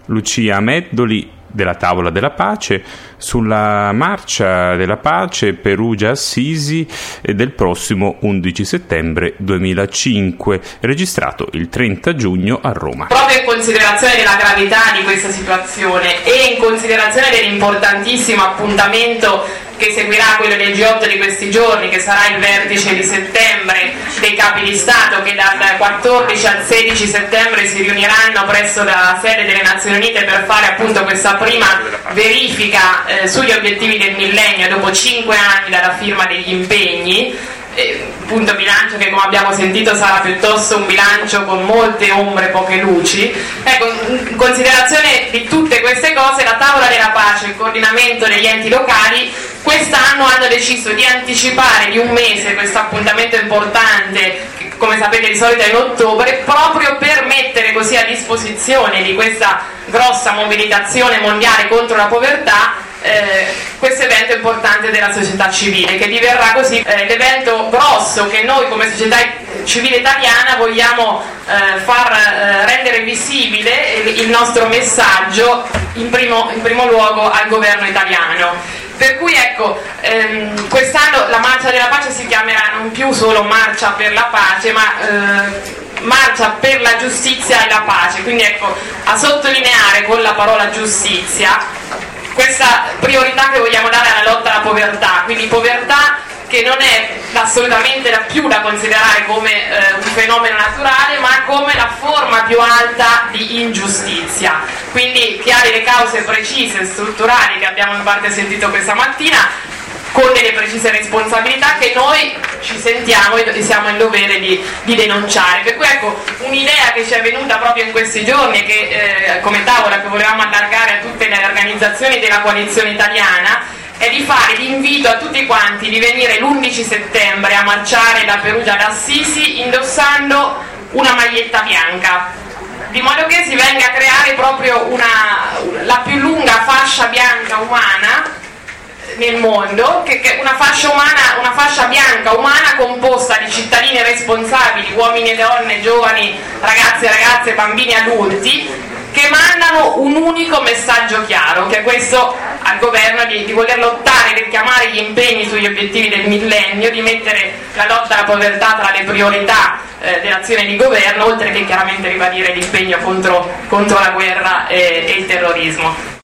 Lucia Meddoli della Tavola della Pace sulla Marcia della Pace Perugia-Assisi del prossimo 11 settembre 2005, registrato il 30 giugno a Roma. Proprio in considerazione della gravità di questa situazione e in considerazione dell'importantissimo appuntamento che seguirà quello del G8 di questi giorni, che sarà il vertice di settembre dei capi di Stato, che dal 14 al 16 settembre si riuniranno presso la sede delle Nazioni Unite per fare appunto questa prima verifica sugli obiettivi del millennio dopo 5 anni dalla firma degli impegni. Appunto bilancio che, come abbiamo sentito, sarà piuttosto un bilancio con molte ombre e poche luci. Ecco, in considerazione di tutte queste cose, la Tavola della Pace e il coordinamento degli enti locali quest'anno hanno deciso di anticipare di un mese questo appuntamento importante, che come sapete di solito è in ottobre, proprio per mettere così a disposizione di questa grossa mobilitazione mondiale contro la povertà questo evento importante della società civile, che diverrà così l'evento grosso che noi come società civile italiana vogliamo far rendere visibile il nostro messaggio in primo luogo al governo italiano. Per cui ecco, quest'anno la Marcia della Pace si chiamerà non più solo Marcia per la Pace, ma Marcia per la giustizia e la pace. Quindi ecco, a sottolineare con la parola giustizia questa priorità che vogliamo dare alla lotta alla povertà, quindi povertà che non è assolutamente più da considerare come un fenomeno naturale, ma come la forma più alta di ingiustizia, quindi che ha delle cause precise, strutturali, che abbiamo in parte sentito questa mattina, con delle precise responsabilità che noi ci sentiamo e siamo in dovere di denunciare. Per cui ecco, un'idea che ci è venuta proprio in questi giorni e che come tavola che volevamo allargare a tutte le organizzazioni della coalizione italiana è di fare l'invito a tutti quanti di venire l'11 settembre a marciare da Perugia ad Assisi indossando una maglietta bianca, di modo che si venga a creare proprio la più lunga fascia bianca umana nel mondo, che una fascia bianca umana composta di cittadini responsabili, uomini e donne, giovani, ragazzi e ragazze, bambini e adulti, che mandano un unico messaggio chiaro, che è questo al governo di voler lottare, di richiamare gli impegni sugli obiettivi del millennio, di mettere la lotta alla povertà tra le priorità dell'azione di governo, oltre che chiaramente ribadire l'impegno contro la guerra e il terrorismo.